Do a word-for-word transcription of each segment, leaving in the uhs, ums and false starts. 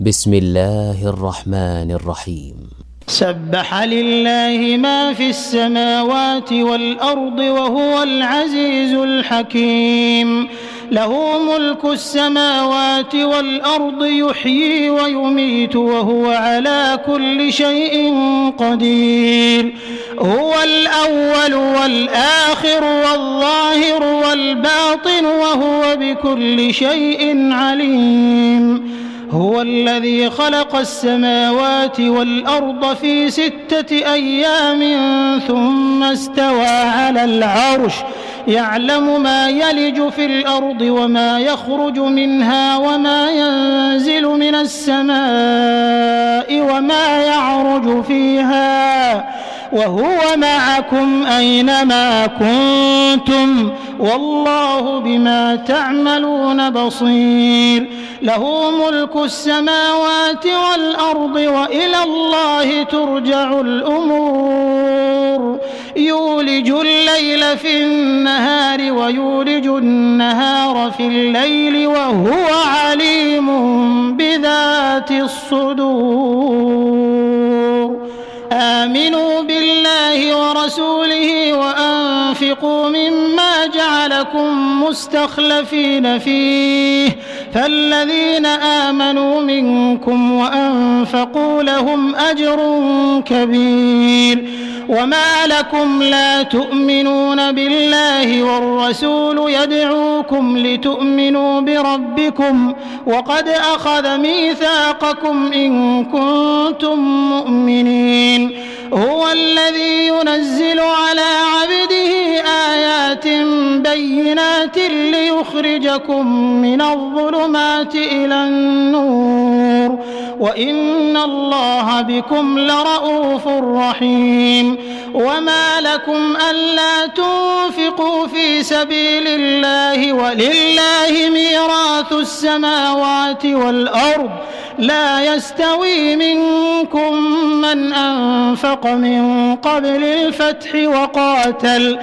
بسم الله الرحمن الرحيم. سبح لله ما في السماوات والأرض وهو العزيز الحكيم. له ملك السماوات والأرض يحيي ويميت وهو على كل شيء قدير. هو الأول والآخر والظاهر والباطن وهو بكل شيء عليم. هو الذي خلق السماوات والأرض في ستة أيام ثم استوى على العرش يعلم ما يلج في الأرض وما يخرج منها وما ينزل من السماء وما يعرج فيها وهو معكم أينما كنتم والله بما تعملون بصير. له ملك السماوات والأرض وإلى الله ترجع الأمور. يولج الليل في النهار ويولج النهار في الليل وهو عليم بذات الصدور. آمنوا بالله ورسوله وأنفقوا مما جعلكم مستخلفين فيه فالذين آمنوا منكم وأنفقوا لهم أجر كبير. وما لكم لا تؤمنون بالله والرسول يدعوكم لتؤمنوا بربكم وقد أخذ ميثاقكم إن كنتم مؤمنين. هو الذي ينزل على عبده آيات بينات ليخرجكم من الظلمات إلى النور وإن الله بكم لرءوف رحيم. وما لكم ألا تنفقوا في سبيل الله ولله ميراث السماوات والأرض لا يستوي منكم من أنفق من قبل الفتح وقاتل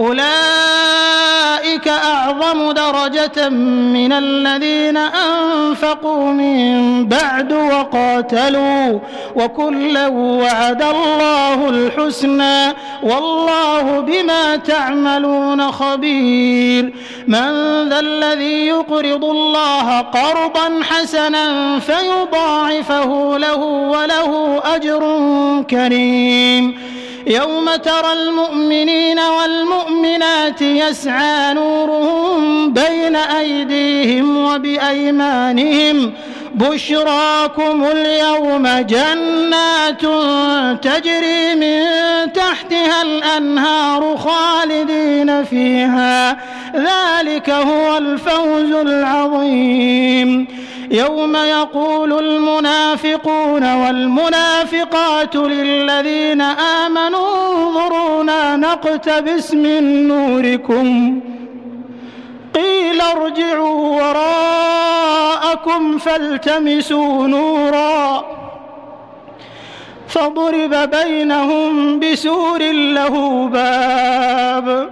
أولئك أعظم درجة من الذين أنفقوا من بعد وقاتلوا وكلا وعد الله الحسنى والله بما تعملون خبير. من ذا الذي يقرض الله قرضا حسنا فيضاعفه له وله أجر كريم. يوم ترى المؤمنين والمؤمنات يسعى نورهم بين أيديهم وبأيمانهم بشراكم اليوم جنات تجري من تحتها الأنهار خالدين فيها ذلك هو الفوز العظيم. يوم يقول المنافقون والمنافقات للذين آمنوا انظرونا نقتبس من نوركم قيل ارجعوا وراءكم فالتمسوا نورا فضرب بينهم بسور له باب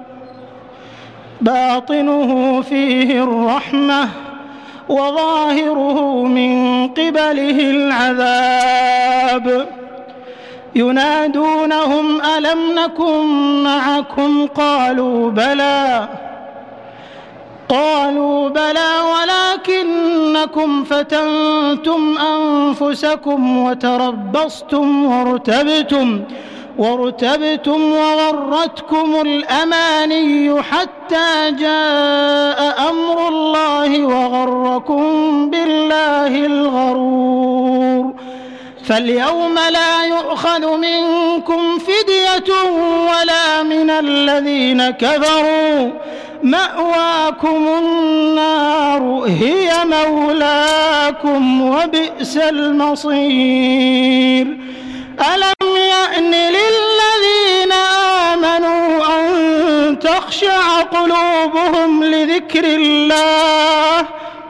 باطنه فيه الرحمة وظاهره من قبله العذاب. ينادونهم ألم نكن معكم قالوا بلى قالوا بلى ولكنكم فتنتم أنفسكم وتربصتم وارتبتم وارتبتم وغرتكم الأماني حتى جاء أمر الله وغركم بالله الغرور. فاليوم لا يؤخذ منكم فدية ولا من الذين كفروا مأواكم النار هي مولاكم وبئس المصير. ألم يأن للذين آمنوا أن تخشع قلوبهم لذكر الله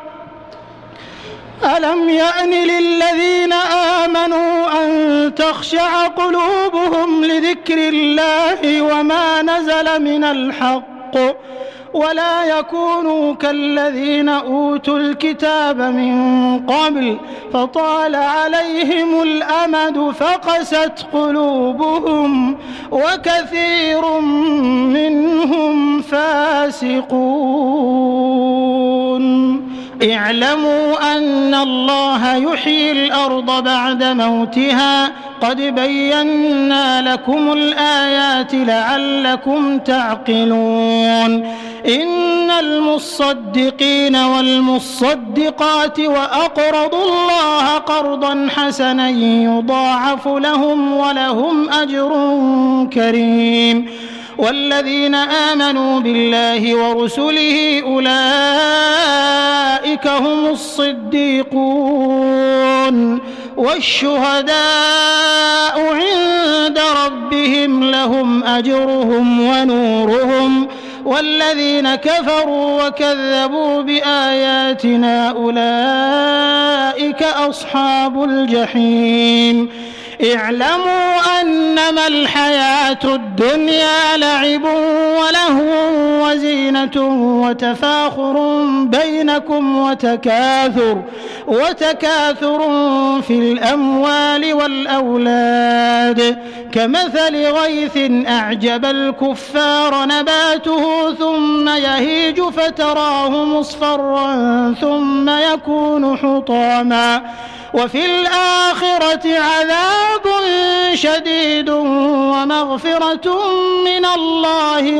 ألم يأن للذين آمنوا أن تخشع قلوبهم لذكر الله وما نزل من الحق ولا يكونوا كالذين أوتوا الكتاب من قبل فطال عليهم الأمد فقست قلوبهم وكثير منهم فاسقون. اعلموا أن الله يحيي الأرض بعد موتها قد بينا لكم الآيات لعلكم تعقلون. إن المصدقين والمصدقات وأقرضوا الله قرضا حسنا يضاعف لهم ولهم أجر كريم. والذين آمنوا بالله ورسله أولئك هم الصديقون والشهداء عند ربهم لهم أجرهم ونورهم. والذين كفروا وكذبوا بآياتنا أولئك أصحاب الجحيم. اعلموا أنما الحياة الدنيا لعب ولهو وزينة وتفاخر بينكم وتكاثر وتكاثر في الأموال والأولاد كمثل غيث أعجب الكفار نباته ثم يهيج فتراه مصفرا ثم يكون حطاما وفي الآخرة عذاب شديد ومغفرة من الله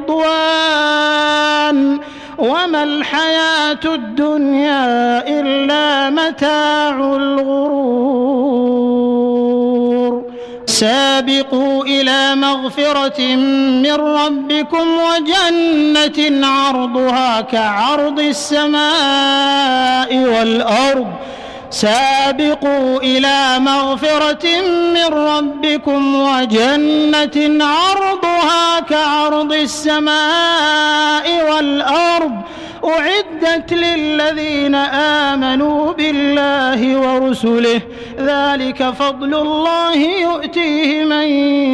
ورضوان وما الحياة الدنيا إلا متاع الغرور. سابقوا إلى مغفرة من ربكم وجنة عرضها كعرض السماء والأرض سابقوا إلى مغفرة من ربكم وجنة عرضها كعرض السماء والأرض أعدت للذين آمنوا بالله ورسله ذلك فضل الله يؤتيه من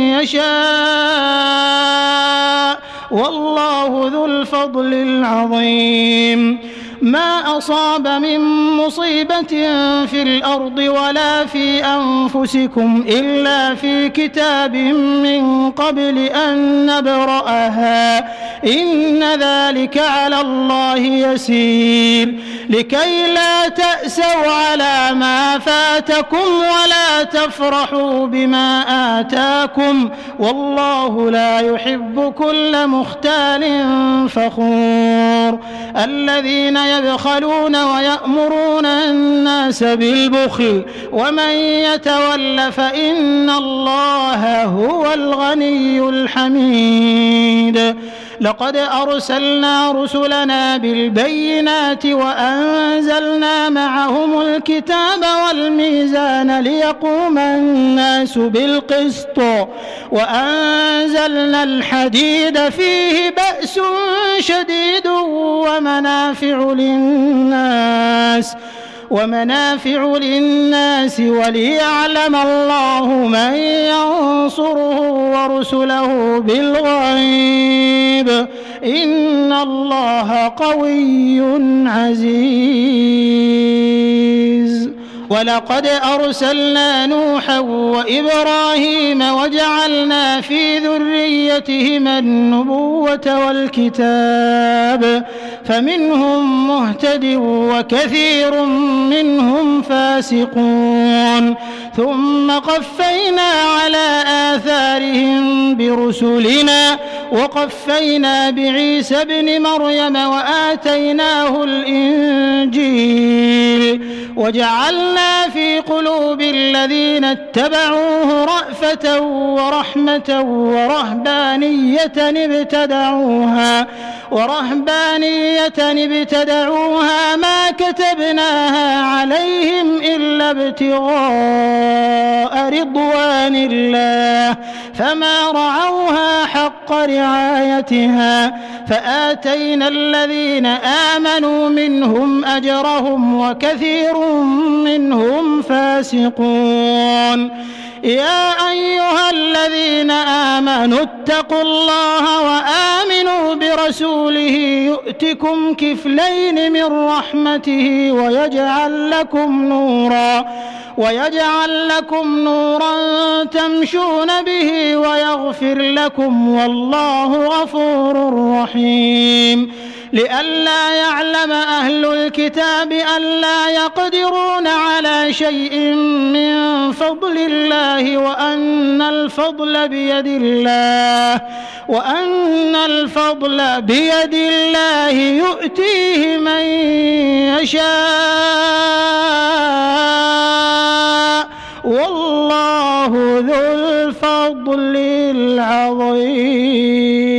يشاء والله ذو الفضل العظيم. ما أصاب من مصيبة في الأرض ولا في أنفسكم إلا في كتاب من قبل أن نبرأها إن ذلك على الله يسير لكي لا تأسوا على ما فاتكم ولا تفرحوا بما آتاكم والله لا يحب كل مختال فخور. الذين يبخلون ويأمرون الناس بالبخل ومن يتول فإن الله هو الغني الحميد. لقد أرسلنا رسلنا بالبينات وأنزلنا معهم الكتاب والميزان ليقوم الناس بالقسط وأنزلنا الحديد فيه بأس شديد ومنافع للناس ومنافع للناس وليعلم الله من ينصره ورسله بالغيب إن الله قوي عزيز. ولقد أرسلنا نوحا وإبراهيم وجعلنا في ذريتهما النبوة والكتاب فمنهم مهتد وكثير منهم فاسقون. ثم قفينا على آثارهم برسلنا وقفينا بعيسى ابن مريم وآتيناه الإنجيل وجعلنا في قلوب الذين اتبعوه رأفة ورحمة ورهبانية ابتدعوها ورهبانية ابتدعوها ما كتبناها عليهم إلا ابتغاء رضوان الله فما رعوها حق رعايتها فآتينا الذين آمنوا منهم أجرهم وكثير منهم فاسقون. يا أيها الذين آمنوا اتقوا الله وآمنوا برسوله يؤتكم كفلين من رحمته ويجعل لكم نورا ويجعل لكم نورا تمشون به ويغفر لكم والله غفور رحيم. لئلا يعلم أهل الكتاب ألا يقدرون على شيء من فضل الله وأن الفضل بيد الله وأن الفضل بيد الله يؤتيه من يشاء والله ذو الفضل العظيم.